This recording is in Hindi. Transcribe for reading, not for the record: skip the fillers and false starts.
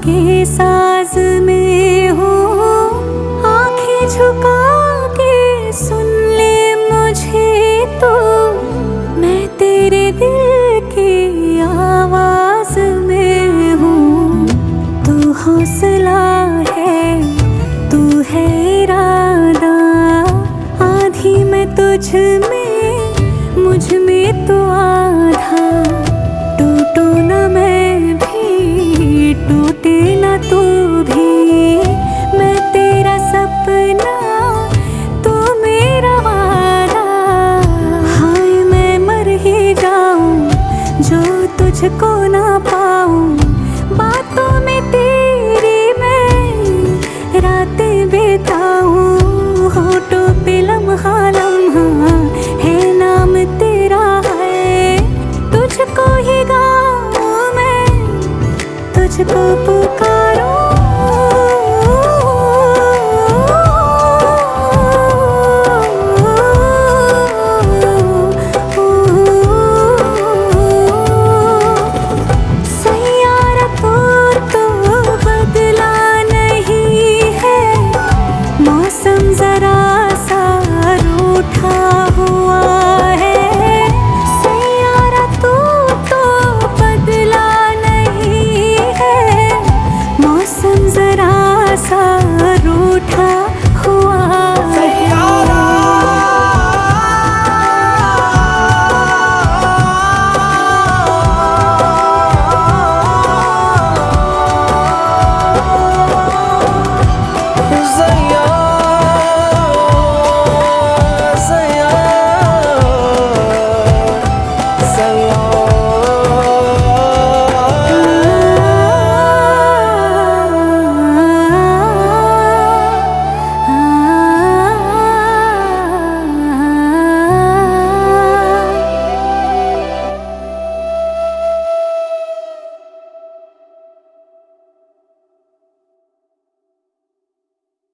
के साज में हूँ, आंखें झुका के सुन ले मुझे तो, मैं तेरे दिल की आवाज में हूँ। तू हौसला है, तू है इरादा, आधी मैं तुझ में, मुझ में तो आधा। टूटू ना मैं भी, टूटे ना तू भी, मैं तेरा सपना, तू मेरा वादा। हाय मैं मर ही जाऊं जो तुझको ना पाऊं, बातों में तेरी मैं रातें बिताऊं। होठों पे लम्हा लम्हा है नाम तेरा है, तुझको ही गाऊं मैं, तुझको पुकार।